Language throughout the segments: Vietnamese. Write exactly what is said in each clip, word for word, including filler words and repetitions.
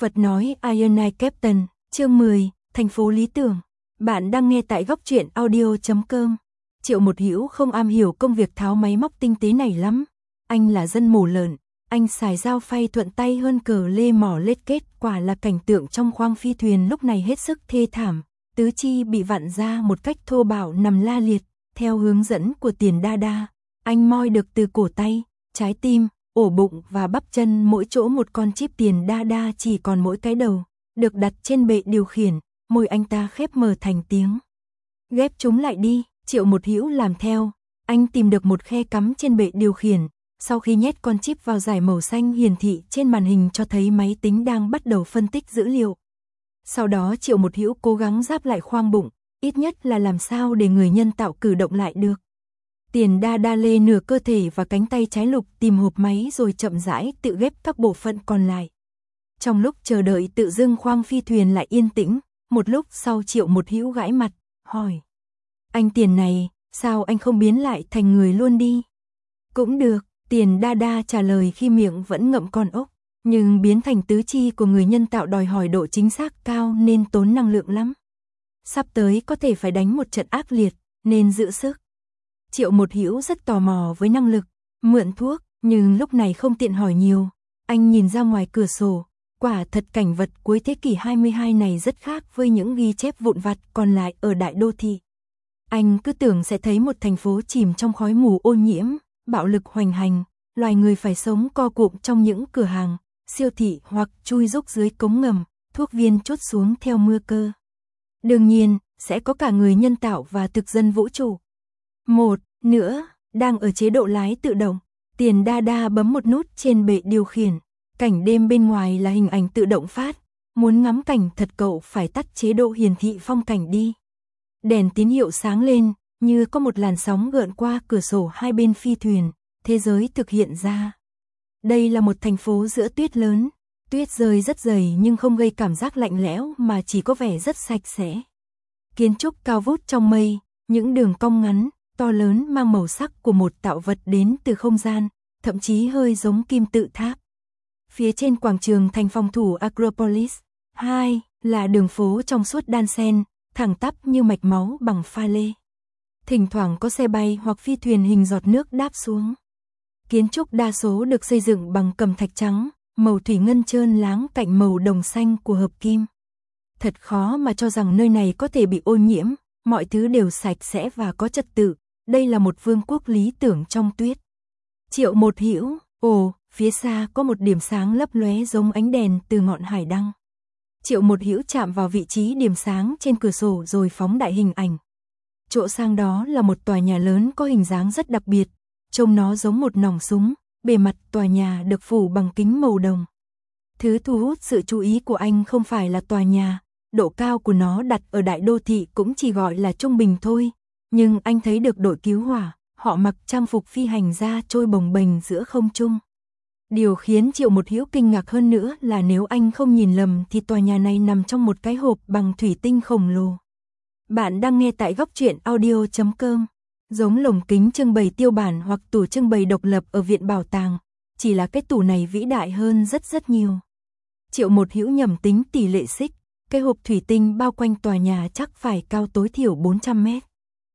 Phật nói Iron Eye Captain, chương mười, thành phố lý tưởng. Bạn đang nghe tại góc truyện audio chấm com. Triệu Một Hữu không am hiểu công việc tháo máy móc tinh tế này lắm. Anh là dân mổ lợn, anh xài dao phay thuận tay hơn cờ lê mỏ lết kết, quả là cảnh tượng trong khoang phi thuyền lúc này hết sức thê thảm. Tứ chi bị vặn ra một cách thô bạo nằm la liệt, theo hướng dẫn của Tiền Đa Đa. Anh moi được từ cổ tay, trái tim, ổ bụng và bắp chân mỗi chỗ một con chip. Tiền Đa Đa chỉ còn mỗi cái đầu, được đặt trên bệ điều khiển, môi anh ta khép mở thành tiếng. Ghép chúng lại đi, Triệu Một Hữu làm theo, anh tìm được một khe cắm trên bệ điều khiển, sau khi nhét con chip vào dải màu xanh hiển thị trên màn hình cho thấy máy tính đang bắt đầu phân tích dữ liệu. Sau đó Triệu Một Hữu cố gắng ráp lại khoang bụng, ít nhất là làm sao để người nhân tạo cử động lại được. Tiền Đa Đa lê nửa cơ thể và cánh tay trái lục tìm hộp máy rồi chậm rãi tự ghép các bộ phận còn lại. Trong lúc chờ đợi tự dưng khoang phi thuyền lại yên tĩnh, một lúc sau Triệu Một Hữu gãi mặt, hỏi. Anh Tiền này, sao anh không biến lại thành người luôn đi? Cũng được, Tiền Đa Đa trả lời khi miệng vẫn ngậm con ốc, nhưng biến thành tứ chi của người nhân tạo đòi hỏi độ chính xác cao nên tốn năng lượng lắm. Sắp tới có thể phải đánh một trận ác liệt, nên giữ sức. Triệu Một Hữu rất tò mò với năng lực mượn thuốc, nhưng lúc này không tiện hỏi nhiều. Anh nhìn ra ngoài cửa sổ, quả thật cảnh vật cuối thế kỷ hai mươi hai này rất khác với những ghi chép vụn vặt còn lại ở đại đô thị. Anh cứ tưởng sẽ thấy một thành phố chìm trong khói mù ô nhiễm, bạo lực hoành hành, loài người phải sống co cụm trong những cửa hàng, siêu thị hoặc chui rúc dưới cống ngầm, thuốc viên trút xuống theo mưa cơ. Đương nhiên, sẽ có cả người nhân tạo và thực dân vũ trụ. Một nữa, đang ở chế độ lái tự động, Tiền Đa Đa bấm một nút trên bệ điều khiển. Cảnh đêm bên ngoài là hình ảnh tự động phát, muốn ngắm cảnh thật cậu phải tắt chế độ hiển thị phong cảnh đi. Đèn tín hiệu sáng lên, như có một làn sóng gợn qua cửa sổ hai bên phi thuyền, thế giới thực hiện ra. Đây là một thành phố giữa tuyết lớn, tuyết rơi rất dày nhưng không gây cảm giác lạnh lẽo mà chỉ có vẻ rất sạch sẽ. Kiến trúc cao vút trong mây, những đường cong ngắn, to lớn mang màu sắc của một tạo vật đến từ không gian, thậm chí hơi giống kim tự tháp. Phía trên quảng trường thành phòng thủ Acropolis. Hai là đường phố trong suốt đan xen, thẳng tắp như mạch máu bằng pha lê. Thỉnh thoảng có xe bay hoặc phi thuyền hình giọt nước đáp xuống. Kiến trúc đa số được xây dựng bằng cẩm thạch trắng, màu thủy ngân trơn láng cạnh màu đồng xanh của hợp kim. Thật khó mà cho rằng nơi này có thể bị ô nhiễm, mọi thứ đều sạch sẽ và có trật tự. Đây là một vương quốc lý tưởng trong tuyết. Triệu Một Hữu, ồ, phía xa có một điểm sáng lấp lóe giống ánh đèn từ ngọn hải đăng. Triệu Một Hữu chạm vào vị trí điểm sáng trên cửa sổ rồi phóng đại hình ảnh. Chỗ sang đó là một tòa nhà lớn có hình dáng rất đặc biệt, trông nó giống một nòng súng, bề mặt tòa nhà được phủ bằng kính màu đồng. Thứ thu hút sự chú ý của anh không phải là tòa nhà, độ cao của nó đặt ở đại đô thị cũng chỉ gọi là trung bình thôi, nhưng anh thấy được đội cứu hỏa, họ mặc trang phục phi hành gia trôi bồng bềnh giữa không trung. Điều khiến Triệu Một Hữu kinh ngạc hơn nữa là nếu anh không nhìn lầm thì tòa nhà này nằm trong một cái hộp bằng thủy tinh khổng lồ. Bạn đang nghe tại góc truyện audio chấm com. Giống lồng kính trưng bày tiêu bản hoặc tủ trưng bày độc lập ở viện bảo tàng, chỉ là cái tủ này vĩ đại hơn rất rất nhiều. Triệu Một Hữu nhẩm tính tỷ lệ xích, cái hộp thủy tinh bao quanh tòa nhà chắc phải cao tối thiểu bốn trăm mét.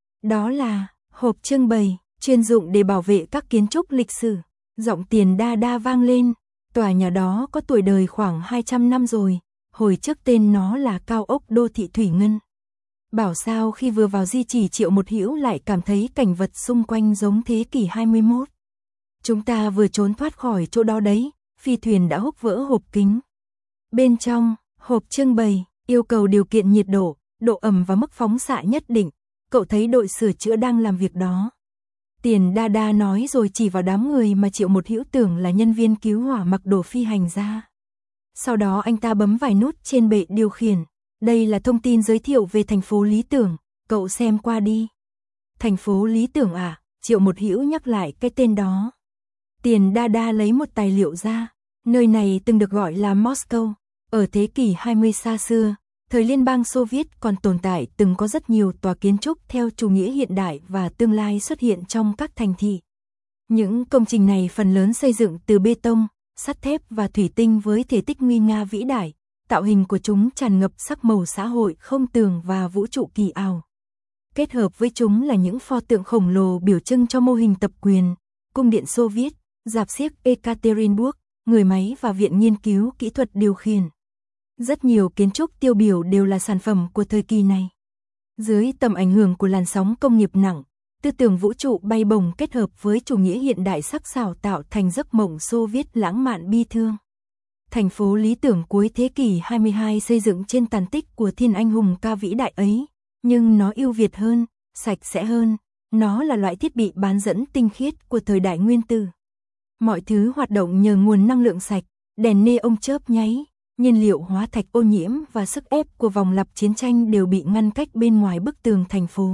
Đó là hộp trưng bày, chuyên dụng để bảo vệ các kiến trúc lịch sử. Giọng Tiền Đa Đa vang lên, tòa nhà đó có tuổi đời khoảng hai trăm năm rồi, hồi trước tên nó là cao ốc đô thị Thủy Ngân. Bảo sao khi vừa vào di chỉ Triệu Một Hữu lại cảm thấy cảnh vật xung quanh giống thế kỷ hai mươi mốt. Chúng ta vừa trốn thoát khỏi chỗ đó đấy, phi thuyền đã húc vỡ hộp kính. Bên trong, hộp trưng bày, yêu cầu điều kiện nhiệt độ, độ ẩm và mức phóng xạ nhất định, cậu thấy đội sửa chữa đang làm việc đó. Tiền Đa Đa nói rồi chỉ vào đám người mà Triệu Một Hữu tưởng là nhân viên cứu hỏa mặc đồ phi hành gia. Sau đó anh ta bấm vài nút trên bệ điều khiển. Đây là thông tin giới thiệu về thành phố lý tưởng, cậu xem qua đi. Thành phố lý tưởng à? Triệu Một Hữu nhắc lại cái tên đó. Tiền Đa Đa lấy một tài liệu ra. Nơi này từng được gọi là Moscow. Ở thế kỷ hai mươi xa xưa, thời Liên bang Xô Viết còn tồn tại từng có rất nhiều tòa kiến trúc theo chủ nghĩa hiện đại và tương lai xuất hiện trong các thành thị. Những công trình này phần lớn xây dựng từ bê tông, sắt thép và thủy tinh với thể tích nguy nga vĩ đại, tạo hình của chúng tràn ngập sắc màu xã hội không tường và vũ trụ kỳ ảo. Kết hợp với chúng là những pho tượng khổng lồ biểu trưng cho mô hình tập quyền, cung điện Xô Viết, rạp xiếc Ekaterinburg, người máy và viện nghiên cứu kỹ thuật điều khiển. Rất nhiều kiến trúc tiêu biểu đều là sản phẩm của thời kỳ này. Dưới tầm ảnh hưởng của làn sóng công nghiệp nặng, tư tưởng vũ trụ bay bổng kết hợp với chủ nghĩa hiện đại sắc sảo tạo thành giấc mộng Xô Viết lãng mạn bi thương. Thành phố lý tưởng cuối thế kỷ hai mươi hai xây dựng trên tàn tích của thiên anh hùng ca vĩ đại ấy, nhưng nó ưu việt hơn, sạch sẽ hơn, nó là loại thiết bị bán dẫn tinh khiết của thời đại nguyên tử. Mọi thứ hoạt động nhờ nguồn năng lượng sạch, đèn neon chớp nháy, nhiên liệu hóa thạch ô nhiễm và sức ép của vòng lặp chiến tranh đều bị ngăn cách bên ngoài bức tường thành phố.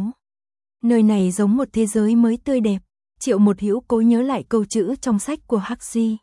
Nơi này giống một thế giới mới tươi đẹp. Triệu Một Hữu cố nhớ lại câu chữ trong sách của Huxley.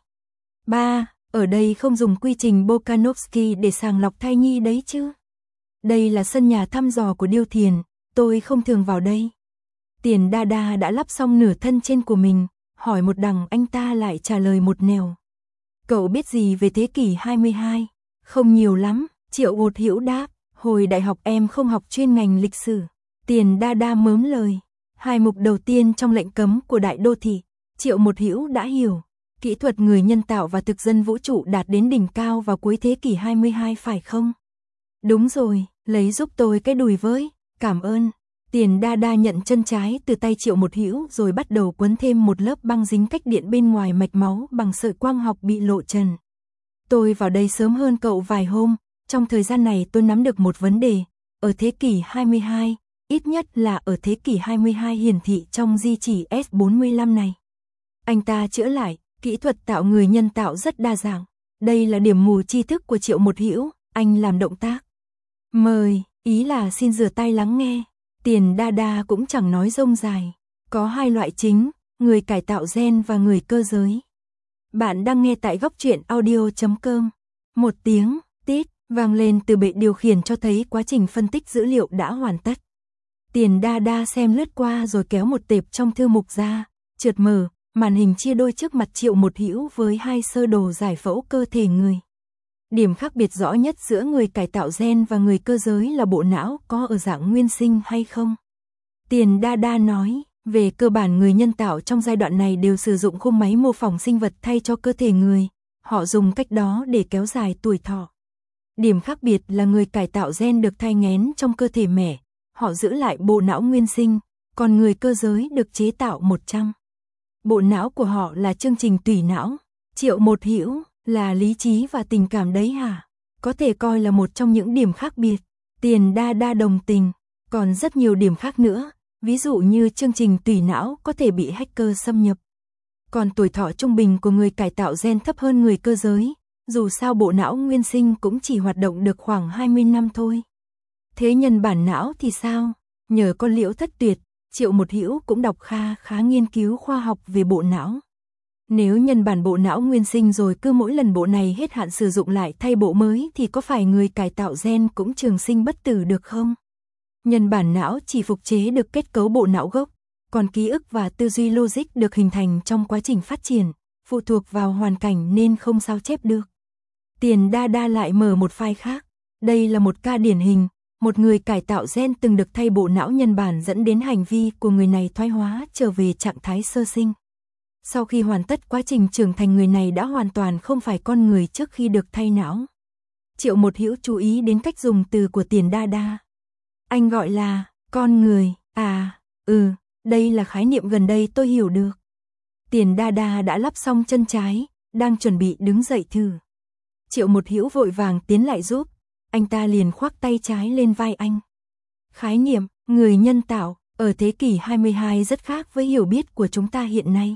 Ba, ở đây không dùng quy trình Bokanovsky để sàng lọc thai nhi đấy chứ. Đây là sân nhà thăm dò của Điêu Thiền, tôi không thường vào đây. Tiền Đa Đa đã lắp xong nửa thân trên của mình, hỏi một đằng anh ta lại trả lời một nẻo. Cậu biết gì về thế kỷ hai mươi hai? Không nhiều lắm, Triệu Một Hữu đáp, hồi đại học em không học chuyên ngành lịch sử. Tiền Đa Đa mớm lời, hai mục đầu tiên trong lệnh cấm của đại đô thị, Triệu Một Hữu đã hiểu. Kỹ thuật người nhân tạo và thực dân vũ trụ đạt đến đỉnh cao vào cuối thế kỷ hai mươi hai phải không? Đúng rồi, lấy giúp tôi cái đùi với, cảm ơn. Tiền Đa Đa nhận chân trái từ tay Triệu Một Hữu rồi bắt đầu quấn thêm một lớp băng dính cách điện bên ngoài mạch máu bằng sợi quang học bị lộ trần. Tôi vào đây sớm hơn cậu vài hôm, trong thời gian này tôi nắm được một vấn đề, ở thế kỷ hai mươi hai, ít nhất là ở thế kỷ hai mươi hai hiển thị trong di chỉ S bốn mươi lăm này. Anh ta chữa lại, kỹ thuật tạo người nhân tạo rất đa dạng. Đây là điểm mù tri thức của Triệu Một Hữu, anh làm động tác. Mời, ý là xin rửa tay lắng nghe. Tiền Đa Đa cũng chẳng nói rông dài. Có hai loại chính, người cải tạo gen và người cơ giới. Bạn đang nghe tại góc truyện audio chấm com. Một tiếng, tít, vang lên từ bệ điều khiển cho thấy quá trình phân tích dữ liệu đã hoàn tất. Tiền Đa Đa xem lướt qua rồi kéo một tệp trong thư mục ra, trượt mở, màn hình chia đôi trước mặt Triệu Một Hữu với hai sơ đồ giải phẫu cơ thể người. Điểm khác biệt rõ nhất giữa người cải tạo gen và người cơ giới là bộ não có ở dạng nguyên sinh hay không. Tiền Đa Đa nói, về cơ bản người nhân tạo trong giai đoạn này đều sử dụng khung máy mô phỏng sinh vật thay cho cơ thể người. Họ dùng cách đó để kéo dài tuổi thọ. Điểm khác biệt là người cải tạo gen được thai nghén trong cơ thể mẹ. Họ giữ lại bộ não nguyên sinh, còn người cơ giới được chế tạo một trăm. Bộ não của họ là chương trình tùy não. Triệu Một Hữu, là lý trí và tình cảm đấy hả? Có thể coi là một trong những điểm khác biệt. Tiền Đa Đa đồng tình, còn rất nhiều điểm khác nữa, ví dụ như chương trình tùy não có thể bị hacker xâm nhập. Còn tuổi thọ trung bình của người cải tạo gen thấp hơn người cơ giới, dù sao bộ não nguyên sinh cũng chỉ hoạt động được khoảng hai mươi năm thôi. Thế nhân bản não thì sao? Nhờ con Liễu Thất Tuyệt, Triệu Một Hữu cũng đọc kha khá nghiên cứu khoa học về bộ não. Nếu nhân bản bộ não nguyên sinh rồi cứ mỗi lần bộ này hết hạn sử dụng lại thay bộ mới thì có phải người cải tạo gen cũng trường sinh bất tử được không? Nhân bản não chỉ phục chế được kết cấu bộ não gốc, còn ký ức và tư duy logic được hình thành trong quá trình phát triển, phụ thuộc vào hoàn cảnh nên không sao chép được. Tiền Đa Đa lại mở một file khác. Đây là một ca điển hình, một người cải tạo gen từng được thay bộ não nhân bản dẫn đến hành vi của người này thoái hóa trở về trạng thái sơ sinh. Sau khi hoàn tất quá trình trưởng thành người này đã hoàn toàn không phải con người trước khi được thay não. Triệu Một Hữu chú ý đến cách dùng từ của Tiền Đa Đa. Anh gọi là con người, à, ừ, đây là khái niệm gần đây tôi hiểu được. Tiền Đa Đa đã lắp xong chân trái, đang chuẩn bị đứng dậy thử. Triệu Một Hữu vội vàng tiến lại giúp, anh ta liền khoác tay trái lên vai anh. Khái niệm, người nhân tạo, ở thế kỷ hai mươi hai rất khác với hiểu biết của chúng ta hiện nay.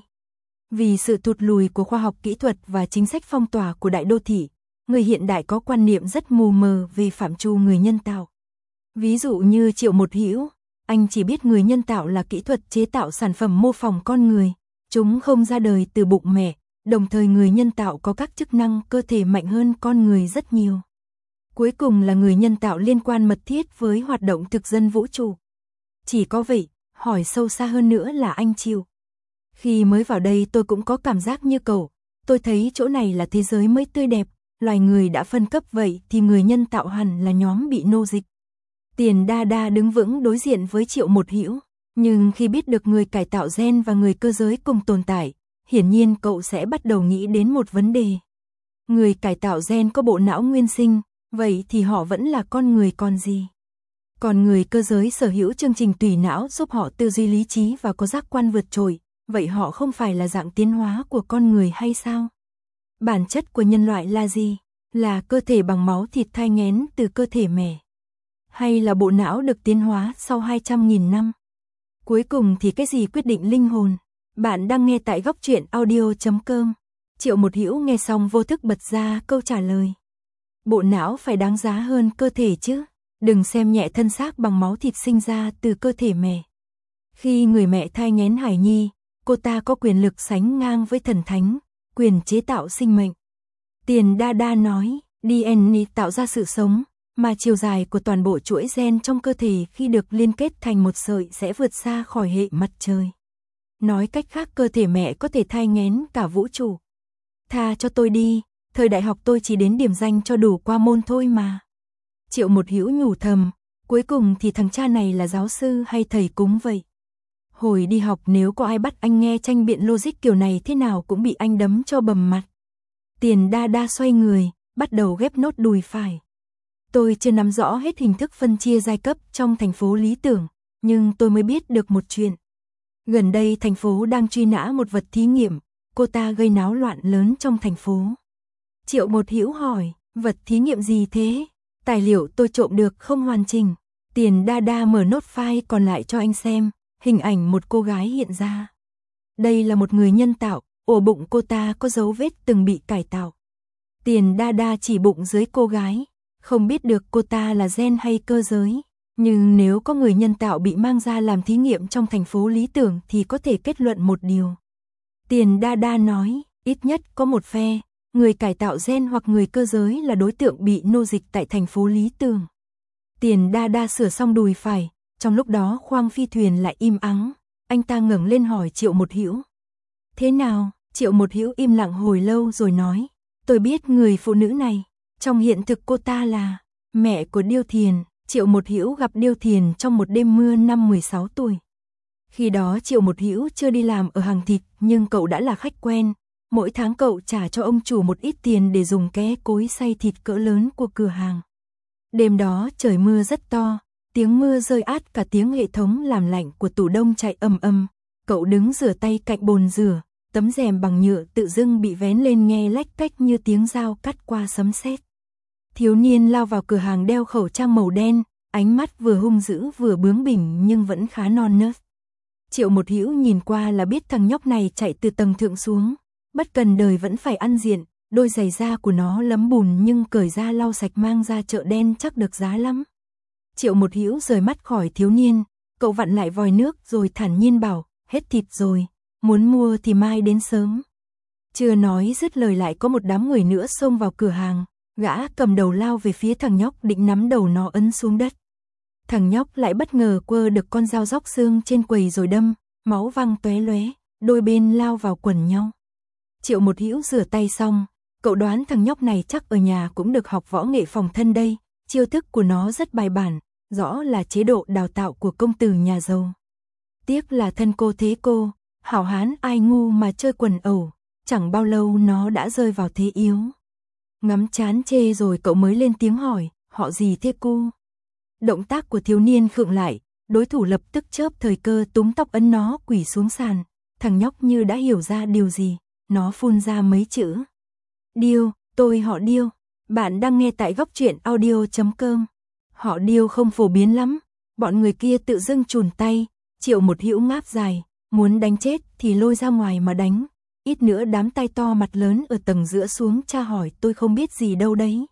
Vì sự thụt lùi của khoa học kỹ thuật và chính sách phong tỏa của đại đô thị, người hiện đại có quan niệm rất mù mờ về phạm trù người nhân tạo. Ví dụ như Triệu Một Hữu, anh chỉ biết người nhân tạo là kỹ thuật chế tạo sản phẩm mô phỏng con người, chúng không ra đời từ bụng mẹ, đồng thời người nhân tạo có các chức năng cơ thể mạnh hơn con người rất nhiều. Cuối cùng là người nhân tạo liên quan mật thiết với hoạt động thực dân vũ trụ. Chỉ có vậy, hỏi sâu xa hơn nữa là anh Triệu. Khi mới vào đây tôi cũng có cảm giác như cậu, tôi thấy chỗ này là thế giới mới tươi đẹp, loài người đã phân cấp vậy thì người nhân tạo hẳn là nhóm bị nô dịch. Tiền Đa Đa đứng vững đối diện với Triệu Một Hữu, nhưng khi biết được người cải tạo gen và người cơ giới cùng tồn tại, hiển nhiên cậu sẽ bắt đầu nghĩ đến một vấn đề. Người cải tạo gen có bộ não nguyên sinh, vậy thì họ vẫn là con người còn gì? Còn người cơ giới sở hữu chương trình tùy não giúp họ tư duy lý trí và có giác quan vượt trội, vậy họ không phải là dạng tiến hóa của con người hay sao? Bản chất của nhân loại là gì? Là cơ thể bằng máu thịt thai nghén từ cơ thể mẹ? Hay là bộ não được tiến hóa sau hai trăm nghìn năm? Cuối cùng thì cái gì quyết định linh hồn? Bạn đang nghe tại góc truyện audio chấm com. Triệu Một Hữu nghe xong vô thức bật ra câu trả lời. Bộ não phải đáng giá hơn cơ thể chứ? Đừng xem nhẹ thân xác bằng máu thịt sinh ra từ cơ thể mẹ. Khi người mẹ thai nghén hài nhi, cô ta có quyền lực sánh ngang với thần thánh, quyền chế tạo sinh mệnh. Tiền Đa Đa nói, đê en a tạo ra sự sống, mà chiều dài của toàn bộ chuỗi gen trong cơ thể khi được liên kết thành một sợi sẽ vượt xa khỏi hệ mặt trời. Nói cách khác, cơ thể mẹ có thể thai nghén cả vũ trụ. Tha cho tôi đi, thời đại học tôi chỉ đến điểm danh cho đủ qua môn thôi mà. Triệu Một Hữu nhủ thầm, cuối cùng thì thằng cha này là giáo sư hay thầy cúng vậy? Hồi đi học nếu có ai bắt anh nghe tranh biện logic kiểu này thế nào cũng bị anh đấm cho bầm mặt. Tiền Đa Đa xoay người, bắt đầu ghép nốt đùi phải. Tôi chưa nắm rõ hết hình thức phân chia giai cấp trong thành phố Lý Tưởng, nhưng tôi mới biết được một chuyện. Gần đây thành phố đang truy nã một vật thí nghiệm, cô ta gây náo loạn lớn trong thành phố. Triệu Một Hữu hỏi, vật thí nghiệm gì thế? Tài liệu tôi trộm được không hoàn chỉnh. Tiền Đa Đa mở nốt file còn lại cho anh xem, hình ảnh một cô gái hiện ra. Đây là một người nhân tạo, ổ bụng cô ta có dấu vết từng bị cải tạo. Tiền Đa Đa chỉ bụng dưới cô gái, không biết được cô ta là gen hay cơ giới. Nhưng nếu có người nhân tạo bị mang ra làm thí nghiệm trong thành phố Lý Tưởng thì có thể kết luận một điều. Tiền Đa Đa nói, ít nhất có một phe, người cải tạo gen hoặc người cơ giới là đối tượng bị nô dịch tại thành phố Lý Tưởng. Tiền Đa Đa sửa xong đùi phải, trong lúc đó khoang phi thuyền lại im ắng, anh ta ngẩng lên hỏi Triệu Một Hữu. Thế nào? Triệu Một Hữu im lặng hồi lâu rồi nói, tôi biết người phụ nữ này, trong hiện thực cô ta là mẹ của Điêu Thiền. Triệu Một Hữu gặp Điêu Thiền trong một đêm mưa năm mười sáu tuổi. Khi đó Triệu Một Hữu chưa đi làm ở hàng thịt, nhưng cậu đã là khách quen. Mỗi tháng cậu trả cho ông chủ một ít tiền để dùng ké cối xay thịt cỡ lớn của cửa hàng. Đêm đó trời mưa rất to, tiếng mưa rơi át cả tiếng hệ thống làm lạnh của tủ đông chạy ầm ầm. Cậu đứng rửa tay cạnh bồn rửa, tấm rèm bằng nhựa tự dưng bị vén lên nghe lách cách như tiếng dao cắt qua sấm sét. Thiếu niên lao vào cửa hàng đeo khẩu trang màu đen, ánh mắt vừa hung dữ vừa bướng bỉnh nhưng vẫn khá non nớt. Triệu Một Hữu nhìn qua là biết thằng nhóc này chạy từ tầng thượng xuống, bất cần đời vẫn phải ăn diện, đôi giày da của nó lấm bùn nhưng cởi ra lau sạch mang ra chợ đen chắc được giá lắm. Triệu Một Hữu rời mắt khỏi thiếu niên, cậu vặn lại vòi nước rồi thản nhiên bảo, hết thịt rồi, muốn mua thì mai đến sớm. Chưa nói dứt lời lại có một đám người nữa xông vào cửa hàng. Gã cầm đầu lao về phía thằng nhóc định nắm đầu nó ấn xuống đất. Thằng nhóc lại bất ngờ quơ được con dao róc xương trên quầy rồi đâm, máu văng tóe lóe, đôi bên lao vào quần nhau. Triệu Một Hữu rửa tay xong, cậu đoán thằng nhóc này chắc ở nhà cũng được học võ nghệ phòng thân đây, chiêu thức của nó rất bài bản, rõ là chế độ đào tạo của công tử nhà giàu. Tiếc là thân cô thế cô, hảo hán ai ngu mà chơi quần ẩu, chẳng bao lâu nó đã rơi vào thế yếu. Ngắm chán chê rồi cậu mới lên tiếng hỏi, họ gì thế cô? Động tác của thiếu niên khựng lại, đối thủ lập tức chớp thời cơ túm tóc ấn nó quỳ xuống sàn. Thằng nhóc như đã hiểu ra điều gì, nó phun ra mấy chữ. Điêu, tôi họ Điêu, bạn đang nghe tại góc truyện audio chấm com. Họ Điêu không phổ biến lắm, bọn người kia tự dưng chùn tay, Triệu Một Hữu ngáp dài, muốn đánh chết thì lôi ra ngoài mà đánh. Ít nữa đám tay to mặt lớn ở tầng giữa xuống tra hỏi tôi không biết gì đâu đấy.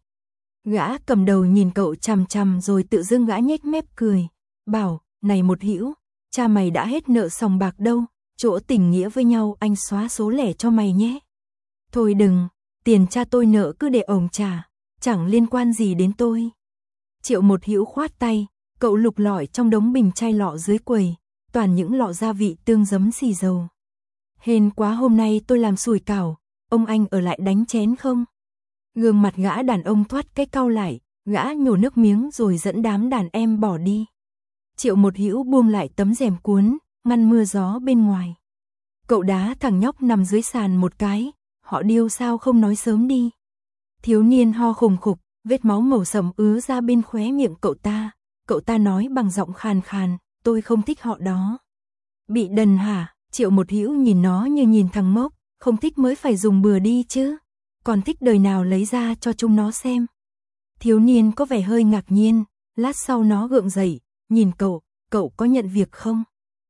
Gã cầm đầu nhìn cậu chằm chằm rồi tự dưng gã nhếch mép cười. Bảo, này Một Hữu, cha mày đã hết nợ sòng bạc đâu, chỗ tình nghĩa với nhau anh xóa số lẻ cho mày nhé. Thôi đừng, tiền cha tôi nợ cứ để ổng trả, chẳng liên quan gì đến tôi. Triệu Một Hữu khoát tay, cậu lục lọi trong đống bình chai lọ dưới quầy, toàn những lọ gia vị tương giấm xì dầu. Hên quá hôm nay tôi làm sủi cảo, ông anh ở lại đánh chén không? Gương mặt gã đàn ông thoát cái cau lại, gã nhổ nước miếng rồi dẫn đám đàn em bỏ đi. Triệu Một Hữu buông lại tấm rèm cuốn, ngăn mưa gió bên ngoài. Cậu đá thằng nhóc nằm dưới sàn một cái, họ Điêu sao không nói sớm đi. Thiếu niên ho khùng khục, vết máu màu sẫm ứa ra bên khóe miệng cậu ta. Cậu ta nói bằng giọng khàn khàn, tôi không thích họ đó. Bị đần hả? Triệu Một Hữu nhìn nó như nhìn thằng mốc, không thích mới phải dùng bừa đi chứ. Còn thích đời nào lấy ra cho chúng nó xem. Thiếu niên có vẻ hơi ngạc nhiên, lát sau nó gượng dậy, nhìn cậu, cậu có nhận việc không?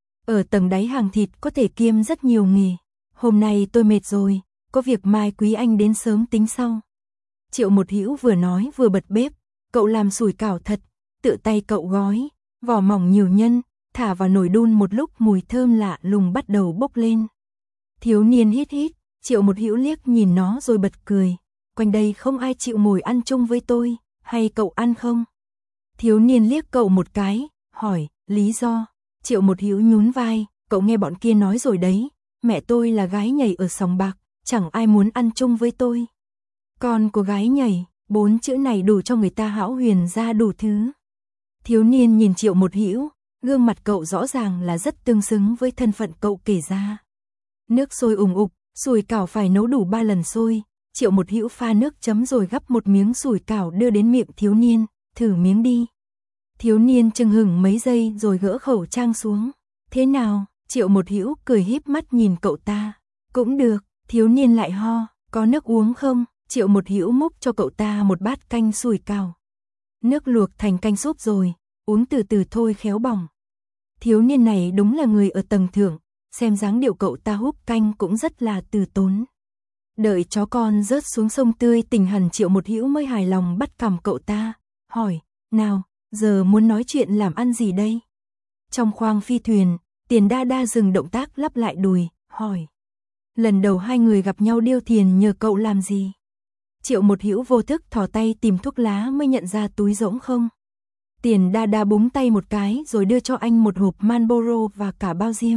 Ở tầng đáy hàng thịt có thể kiêm rất nhiều nghề. Hôm nay tôi mệt rồi, có việc mai quý anh đến sớm tính sau. Triệu Một Hữu vừa nói vừa bật bếp, cậu làm sủi cảo thật, tự tay cậu gói, vỏ mỏng nhiều nhân, thả vào nồi đun một lúc mùi thơm lạ lùng bắt đầu bốc lên. Thiếu niên hít hít, Triệu Một Hữu liếc nhìn nó rồi bật cười, quanh đây không ai chịu ngồi ăn chung với tôi, hay cậu ăn không? Thiếu niên liếc cậu một cái, hỏi, lý do? Triệu Một Hữu nhún vai, cậu nghe bọn kia nói rồi đấy, mẹ tôi là gái nhảy ở sòng bạc, chẳng ai muốn ăn chung với tôi. Con của gái nhảy, bốn chữ này đủ cho người ta hão huyền ra đủ thứ. Thiếu niên nhìn Triệu Một Hữu, gương mặt cậu rõ ràng là rất tương xứng với thân phận cậu kể ra. Nước sôi ùng ục, sủi cảo phải nấu đủ ba lần sôi. Triệu Một Hữu pha nước chấm rồi gắp một miếng sủi cảo đưa đến miệng thiếu niên, thử miếng đi. Thiếu niên chừng hửng mấy giây rồi gỡ khẩu trang xuống. Thế nào? Triệu Một Hữu cười híp mắt nhìn cậu ta. Cũng được. Thiếu niên lại ho, có nước uống không? Triệu Một Hữu múc cho cậu ta một bát canh sủi cảo. Nước luộc thành canh súp rồi, uống từ từ thôi khéo bỏng. Thiếu niên này đúng là người ở tầng thượng, xem dáng điệu cậu ta húp canh cũng rất là từ tốn. Đợi chó con rớt xuống sông tươi tỉnh hẳn Triệu Một Hữu mới hài lòng bắt cằm cậu ta, hỏi, nào, giờ muốn nói chuyện làm ăn gì đây? Trong khoang phi thuyền, Tiền Đa Đa dừng động tác lắp lại đùi, hỏi. Lần đầu hai người gặp nhau Điêu Thiền nhờ cậu làm gì? Triệu Một Hữu vô thức thò tay tìm thuốc lá mới nhận ra túi rỗng không. Tiền Đa Đa búng tay một cái rồi đưa cho anh một hộp Marlboro và cả bao diêm.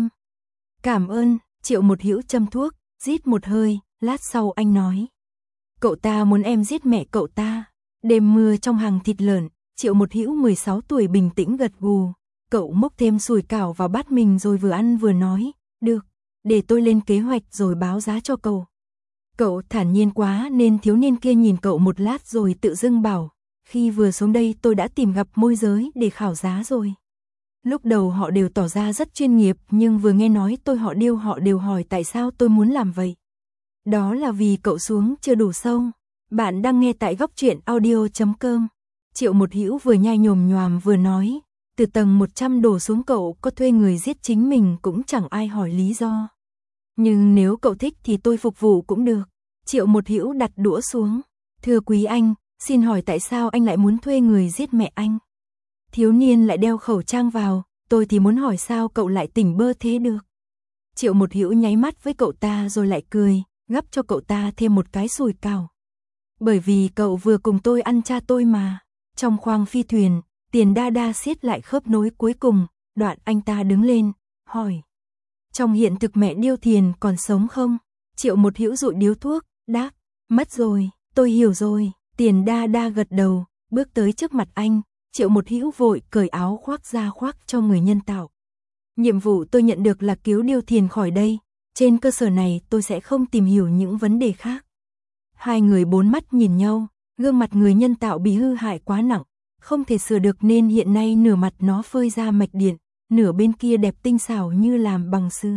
Cảm ơn. Triệu Một Hữu châm thuốc, rít một hơi, lát sau anh nói. Cậu ta muốn em giết mẹ cậu ta. Đêm mưa trong hàng thịt lợn, Triệu Một Hữu mười sáu tuổi bình tĩnh gật gù. Cậu múc thêm sủi cảo vào bát mình rồi vừa ăn vừa nói, được, để tôi lên kế hoạch rồi báo giá cho cậu. Cậu thản nhiên quá nên thiếu niên kia nhìn cậu một lát rồi tự dưng bảo, khi vừa xuống đây tôi đã tìm gặp môi giới để khảo giá rồi. Lúc đầu họ đều tỏ ra rất chuyên nghiệp nhưng vừa nghe nói tôi họ Điêu họ đều hỏi tại sao tôi muốn làm vậy. Đó là vì cậu xuống chưa đủ sâu. Bạn đang nghe tại góc truyện audio chấm com. Triệu Một Hữu vừa nhai nhồm nhoàm vừa nói, từ tầng một trăm đổ xuống cậu có thuê người giết chính mình cũng chẳng ai hỏi lý do. Nhưng nếu cậu thích thì tôi phục vụ cũng được. Triệu Một Hữu đặt đũa xuống. Thưa quý anh, xin hỏi tại sao anh lại muốn thuê người giết mẹ anh? Thiếu niên lại đeo khẩu trang vào, tôi thì muốn hỏi sao cậu lại tỉnh bơ thế được. Triệu Một Hữu nháy mắt với cậu ta rồi lại cười, gắp cho cậu ta thêm một cái sủi cảo. Bởi vì cậu vừa cùng tôi ăn cha tôi mà. Trong khoang phi thuyền, Tiền Đa Đa siết lại khớp nối cuối cùng, đoạn anh ta đứng lên, hỏi. Trong hiện thực mẹ Điêu Thiền còn sống không? Triệu Một Hữu dụi điếu thuốc, đáp, mất rồi, tôi hiểu rồi. Tiền Đa Đa gật đầu, bước tới trước mặt anh, Triệu Một Hữu vội cởi áo khoác ra khoác cho người nhân tạo. Nhiệm vụ tôi nhận được là cứu Điêu Thiền khỏi đây, trên cơ sở này tôi sẽ không tìm hiểu những vấn đề khác. Hai người bốn mắt nhìn nhau, gương mặt người nhân tạo bị hư hại quá nặng, không thể sửa được nên hiện nay nửa mặt nó phơi ra mạch điện, nửa bên kia đẹp tinh xảo như làm bằng sứ.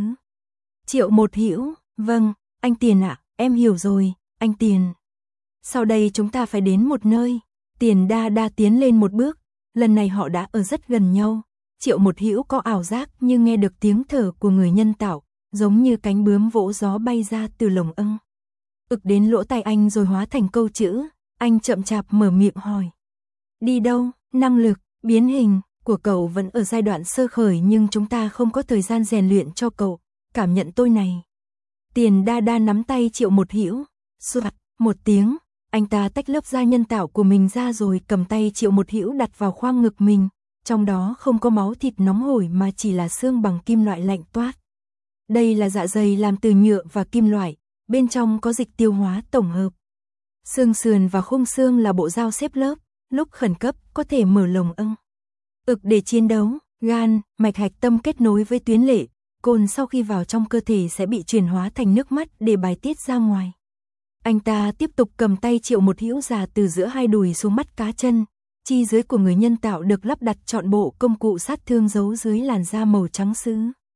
Triệu Một Hữu, vâng, anh Tiền ạ, em hiểu rồi, anh Tiền. Sau đây chúng ta phải đến một nơi. Tiền Đa Đa tiến lên một bước, lần này họ đã ở rất gần nhau. Triệu Một Hữu có ảo giác như nghe được tiếng thở của người nhân tạo, giống như cánh bướm vỗ gió bay ra từ lồng ưng. Ực đến lỗ tai anh rồi hóa thành câu chữ, anh chậm chạp mở miệng hỏi. Đi đâu? Năng lực, biến hình của cậu vẫn ở giai đoạn sơ khởi nhưng chúng ta không có thời gian rèn luyện cho cậu, cảm nhận tôi này. Tiền Đa Đa nắm tay Triệu Một Hữu, soạt một tiếng, anh ta tách lớp da nhân tạo của mình ra rồi cầm tay Triệu Một Hữu đặt vào khoang ngực mình, trong đó không có máu thịt nóng hổi mà chỉ là xương bằng kim loại lạnh toát. Đây là dạ dày làm từ nhựa và kim loại, bên trong có dịch tiêu hóa tổng hợp. Xương sườn và khung xương là bộ dao xếp lớp, lúc khẩn cấp có thể mở lồng ưng. Ực để chiến đấu, gan, mạch hạch tâm kết nối với tuyến lệ, cồn sau khi vào trong cơ thể sẽ bị chuyển hóa thành nước mắt để bài tiết ra ngoài. Anh ta tiếp tục cầm tay Triệu Một Hữu già từ giữa hai đùi xuống mắt cá chân, chi dưới của người nhân tạo được lắp đặt trọn bộ công cụ sát thương giấu dưới làn da màu trắng sứ.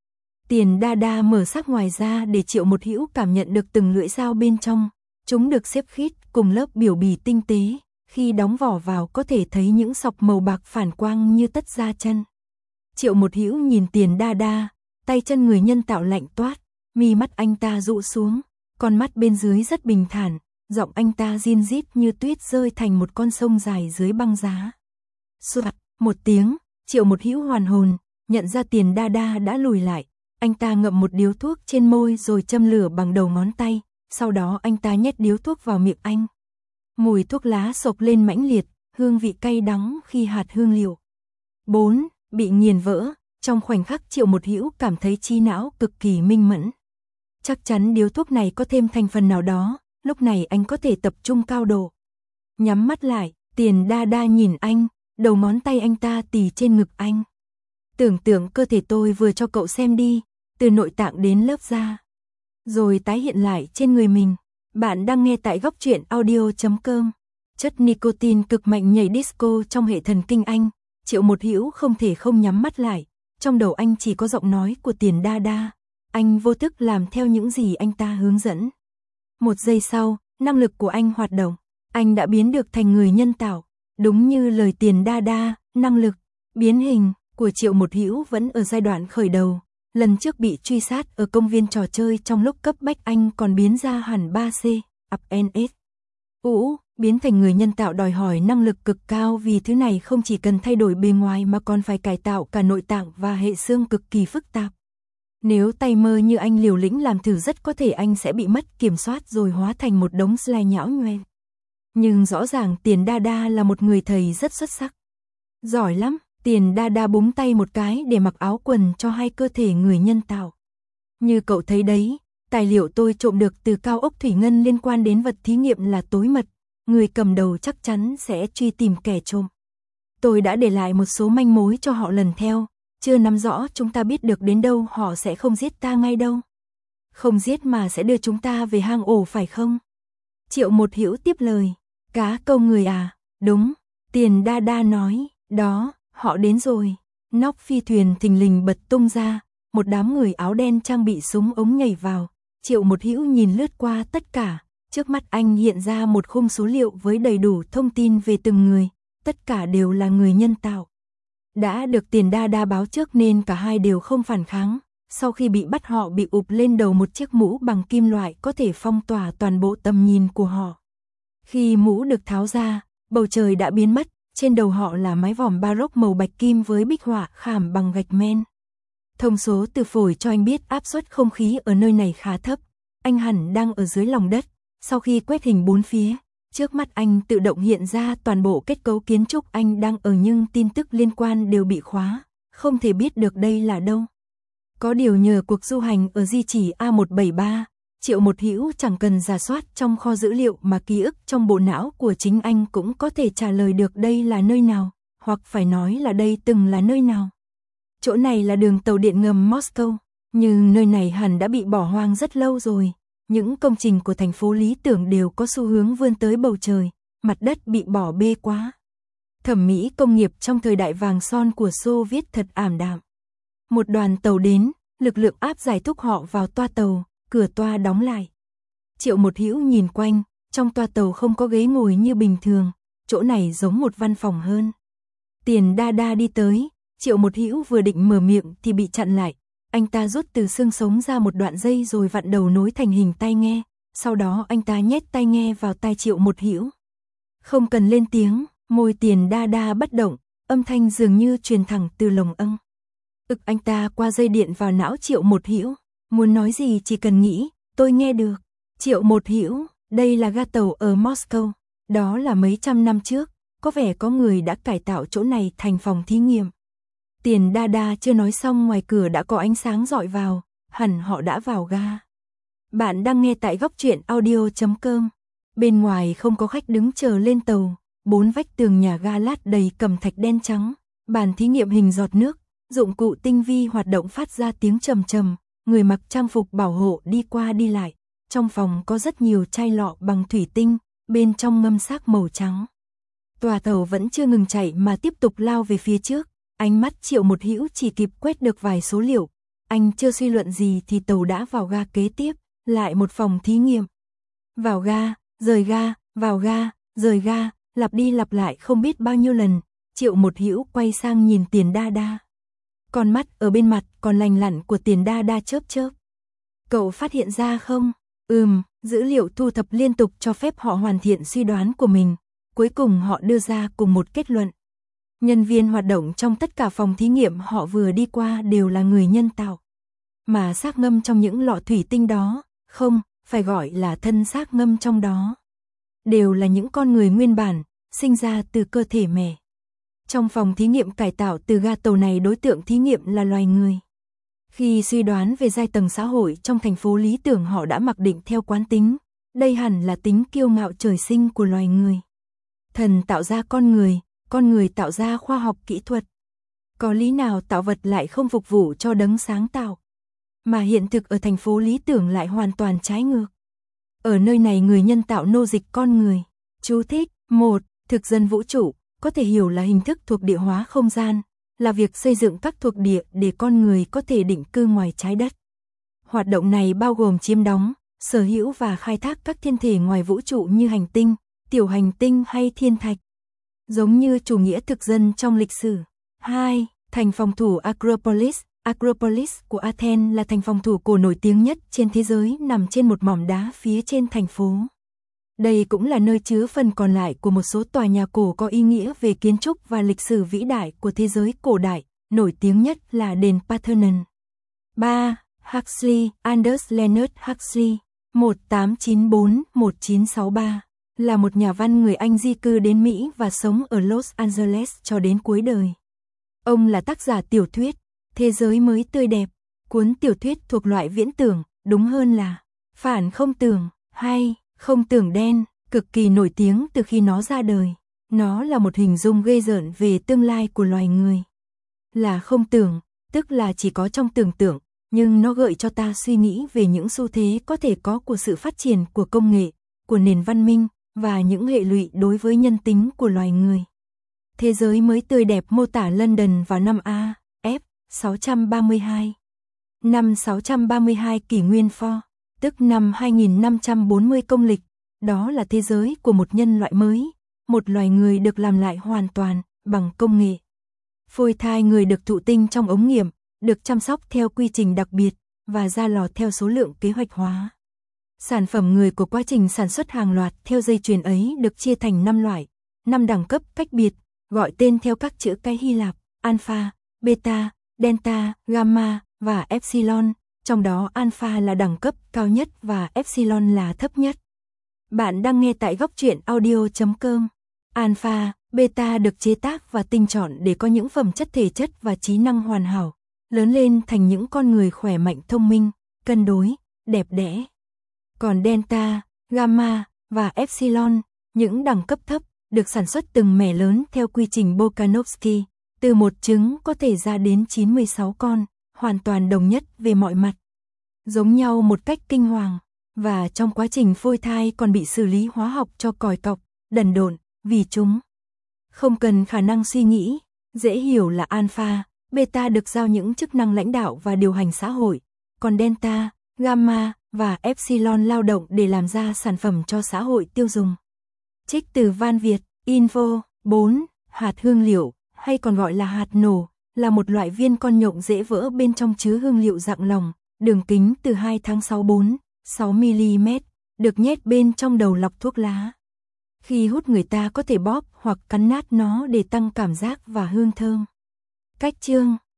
Tiền đa đa mở xác ngoài ra để Triệu Một Hữu cảm nhận được từng lưỡi dao bên trong, chúng được xếp khít cùng lớp biểu bì tinh tế, khi đóng vỏ vào có thể thấy những sọc màu bạc phản quang như tất da chân. Triệu Một Hữu nhìn Tiền đa đa, tay chân người nhân tạo lạnh toát, mi mắt anh ta dụ xuống, con mắt bên dưới rất bình thản, giọng anh ta rin rít như tuyết rơi thành một con sông dài dưới băng giá. Soạt, một tiếng, Triệu Một Hữu hoàn hồn, nhận ra Tiền đa đa đã lùi lại, anh ta ngậm một điếu thuốc trên môi rồi châm lửa bằng đầu ngón tay, sau đó anh ta nhét điếu thuốc vào miệng anh. Mùi thuốc lá sộc lên mãnh liệt, hương vị cay đắng khi hạt hương liệu. bốn. Bị nghiền vỡ, trong khoảnh khắc Triệu Một Hữu cảm thấy trí não cực kỳ minh mẫn. Chắc chắn điếu thuốc này có thêm thành phần nào đó, lúc này anh có thể tập trung cao độ. Nhắm mắt lại, Tiền đa đa nhìn anh, đầu ngón tay anh ta tì trên ngực anh. Tưởng tượng cơ thể tôi vừa cho cậu xem đi, từ nội tạng đến lớp da, rồi tái hiện lại trên người mình. Bạn đang nghe tại góc truyện audio chấm com. Chất nicotine cực mạnh nhảy disco trong hệ thần kinh anh, Triệu Một Hữu không thể không nhắm mắt lại, trong đầu anh chỉ có giọng nói của Tiền đa đa, anh vô thức làm theo những gì anh ta hướng dẫn. Một giây sau, năng lực của anh hoạt động, anh đã biến được thành người nhân tạo, đúng như lời Tiền đa đa, năng lực biến hình của Triệu Một Hữu vẫn ở giai đoạn khởi đầu. Lần trước bị truy sát ở công viên trò chơi trong lúc cấp bách anh còn biến ra hẳn ba C, up and S. Ú, biến thành người nhân tạo đòi hỏi năng lực cực cao vì thứ này không chỉ cần thay đổi bề ngoài mà còn phải cải tạo cả nội tạng và hệ xương cực kỳ phức tạp. Nếu tay mơ như anh liều lĩnh làm thử rất có thể anh sẽ bị mất kiểm soát rồi hóa thành một đống slime nhão nhoen. Nhưng rõ ràng Tiền đa đa là một người thầy rất xuất sắc. Giỏi lắm. Tiền đa đa búng tay một cái để mặc áo quần cho hai cơ thể người nhân tạo. Như cậu thấy đấy, tài liệu tôi trộm được từ cao ốc Thủy Ngân liên quan đến vật thí nghiệm là tối mật, người cầm đầu chắc chắn sẽ truy tìm kẻ trộm. Tôi đã để lại một số manh mối cho họ lần theo, chưa nắm rõ chúng ta biết được đến đâu họ sẽ không giết ta ngay đâu. Không giết mà sẽ đưa chúng ta về hang ổ phải không? Triệu Một Hữu tiếp lời, cá câu người à, đúng, Tiền đa đa nói, đó. Họ đến rồi, nóc phi thuyền thình lình bật tung ra, một đám người áo đen trang bị súng ống nhảy vào. Triệu Một Hữu nhìn lướt qua tất cả, trước mắt anh hiện ra một khung số liệu với đầy đủ thông tin về từng người, tất cả đều là người nhân tạo. Đã được Tiền đa đa báo trước nên cả hai đều không phản kháng, sau khi bị bắt họ bị ụp lên đầu một chiếc mũ bằng kim loại có thể phong tỏa toàn bộ tầm nhìn của họ. Khi mũ được tháo ra, bầu trời đã biến mất. Trên đầu họ là mái vòm baroque màu bạch kim với bích họa khảm bằng gạch men. Thông số từ phổi cho anh biết áp suất không khí ở nơi này khá thấp. Anh hẳn đang ở dưới lòng đất. Sau khi quét hình bốn phía, trước mắt anh tự động hiện ra toàn bộ kết cấu kiến trúc anh đang ở nhưng tin tức liên quan đều bị khóa. Không thể biết được đây là đâu. Có điều nhờ cuộc du hành ở di chỉ A một bảy ba, Triệu Một Hữu chẳng cần rà soát trong kho dữ liệu mà ký ức trong bộ não của chính anh cũng có thể trả lời được đây là nơi nào, hoặc phải nói là đây từng là nơi nào. Chỗ này là đường tàu điện ngầm Moscow, nhưng nơi này hẳn đã bị bỏ hoang rất lâu rồi. Những công trình của thành phố lý tưởng đều có xu hướng vươn tới bầu trời, mặt đất bị bỏ bê quá. Thẩm mỹ công nghiệp trong thời đại vàng son của Xô Viết thật ảm đạm. Một đoàn tàu đến, lực lượng áp giải thúc họ vào toa tàu. Cửa toa đóng lại. Triệu Một Hữu nhìn quanh, trong toa tàu không có ghế ngồi như bình thường, chỗ này giống một văn phòng hơn. Tiền đa đa đi tới, Triệu Một Hữu vừa định mở miệng thì bị chặn lại. Anh ta rút từ xương sống ra một đoạn dây rồi vặn đầu nối thành hình tai nghe, sau đó anh ta nhét tai nghe vào tai Triệu Một Hữu. Không cần lên tiếng, môi Tiền đa đa bất động, âm thanh dường như truyền thẳng từ lồng ưng. Ực anh ta qua dây điện vào não Triệu Một Hữu. Muốn nói gì chỉ cần nghĩ, tôi nghe được. Triệu Một Hữu, đây là ga tàu ở Moscow. Đó là mấy trăm năm trước, có vẻ có người đã cải tạo chỗ này thành phòng thí nghiệm. Tiền đa đa chưa nói xong ngoài cửa đã có ánh sáng rọi vào, hẳn họ đã vào ga. Bạn đang nghe tại góc truyện audio chấm com. Bên ngoài không có khách đứng chờ lên tàu, bốn vách tường nhà ga lát đầy cẩm thạch đen trắng, bàn thí nghiệm hình giọt nước, dụng cụ tinh vi hoạt động phát ra tiếng trầm trầm, người mặc trang phục bảo hộ đi qua đi lại. Trong phòng có rất nhiều chai lọ bằng thủy tinh, bên trong ngâm xác màu trắng. Tòa tàu vẫn chưa ngừng chạy mà tiếp tục lao về phía trước, ánh mắt Triệu Một Hữu chỉ kịp quét được vài số liệu. Anh chưa suy luận gì thì tàu đã vào ga kế tiếp, lại một phòng thí nghiệm. Vào ga, rời ga, vào ga, rời ga, lặp đi lặp lại không biết bao nhiêu lần. Triệu Một Hữu quay sang nhìn Tiền Đa Đa. Con mắt ở bên mặt còn lành lặn của Tiền Đa Đa chớp chớp. Cậu phát hiện ra không? Ừm, dữ liệu thu thập liên tục cho phép họ hoàn thiện suy đoán của mình. Cuối cùng họ đưa ra cùng một kết luận. Nhân viên hoạt động trong tất cả phòng thí nghiệm họ vừa đi qua đều là người nhân tạo. Mà xác ngâm trong những lọ thủy tinh đó, không, phải gọi là thân xác ngâm trong đó, đều là những con người nguyên bản, sinh ra từ cơ thể mẹ. Trong phòng thí nghiệm cải tạo từ ga tàu này đối tượng thí nghiệm là loài người. Khi suy đoán về giai tầng xã hội trong thành phố lý tưởng họ đã mặc định theo quán tính, đây hẳn là tính kiêu ngạo trời sinh của loài người. Thần tạo ra con người, con người tạo ra khoa học kỹ thuật. Có lý nào tạo vật lại không phục vụ cho đấng sáng tạo? Mà hiện thực ở thành phố lý tưởng lại hoàn toàn trái ngược. Ở nơi này người nhân tạo nô dịch con người. Chú thích, một. Thực dân vũ trụ, có thể hiểu là hình thức thuộc địa hóa không gian, là việc xây dựng các thuộc địa để con người có thể định cư ngoài trái đất. Hoạt động này bao gồm chiếm đóng, sở hữu và khai thác các thiên thể ngoài vũ trụ như hành tinh, tiểu hành tinh hay thiên thạch. Giống như chủ nghĩa thực dân trong lịch sử. hai. Thành phòng thủ Acropolis. Acropolis của Athens là thành phòng thủ cổ nổi tiếng nhất trên thế giới, nằm trên một mỏm đá phía trên thành phố. Đây cũng là nơi chứa phần còn lại của một số tòa nhà cổ có ý nghĩa về kiến trúc và lịch sử vĩ đại của thế giới cổ đại, nổi tiếng nhất là đền Parthenon. ba. Huxley, Aldous Leonard Huxley, một tám chín bốn đến một chín sáu ba, là một nhà văn người Anh di cư đến Mỹ và sống ở Los Angeles cho đến cuối đời. Ông là tác giả tiểu thuyết Thế giới mới tươi đẹp, cuốn tiểu thuyết thuộc loại viễn tưởng, đúng hơn là phản không tưởng, hay không tưởng đen, cực kỳ nổi tiếng từ khi nó ra đời. Nó là một hình dung ghê rợn về tương lai của loài người. Là không tưởng, tức là chỉ có trong tưởng tượng, nhưng nó gợi cho ta suy nghĩ về những xu thế có thể có của sự phát triển của công nghệ, của nền văn minh, và những hệ lụy đối với nhân tính của loài người. Thế giới mới tươi đẹp mô tả London vào năm A F sáu trăm ba mươi hai. Năm sáu trăm ba mươi hai kỷ nguyên Pho, tức năm hai nghìn năm trăm bốn mươi công lịch, đó là thế giới của một nhân loại mới, một loài người được làm lại hoàn toàn bằng công nghệ. Phôi thai người được thụ tinh trong ống nghiệm, được chăm sóc theo quy trình đặc biệt và ra lò theo số lượng kế hoạch hóa. Sản phẩm người của quá trình sản xuất hàng loạt theo dây chuyền ấy được chia thành năm loại, năm đẳng cấp cách biệt, gọi tên theo các chữ cái Hy Lạp: alpha, beta, delta, gamma và epsilon, trong đó alpha là đẳng cấp cao nhất và epsilon là thấp nhất. Bạn đang nghe tại góc truyện audio chấm com. Alpha, beta được chế tác và tinh chọn để có những phẩm chất thể chất và trí năng hoàn hảo, lớn lên thành những con người khỏe mạnh thông minh, cân đối, đẹp đẽ. Còn delta, gamma và epsilon, những đẳng cấp thấp, được sản xuất từng mẻ lớn theo quy trình Bokanovsky, từ một trứng có thể ra đến chín mươi sáu con, hoàn toàn đồng nhất về mọi mặt. Giống nhau một cách kinh hoàng, và trong quá trình phôi thai còn bị xử lý hóa học cho còi cọc, đần độn, vì chúng không cần khả năng suy nghĩ. Dễ hiểu là alpha, beta được giao những chức năng lãnh đạo và điều hành xã hội, còn delta, gamma và epsilon lao động để làm ra sản phẩm cho xã hội tiêu dùng. Trích từ Văn Việt, Info. bốn. Hạt hương liệu, hay còn gọi là hạt nổ, là một loại viên con nhộng dễ vỡ bên trong chứa hương liệu dạng lỏng, đường kính từ hai phẩy sáu bốn, sáu mi-li-mét, được nhét bên trong đầu lọc thuốc lá. Khi hút người ta có thể bóp hoặc cắn nát nó để tăng cảm giác và hương thơm. Cách chương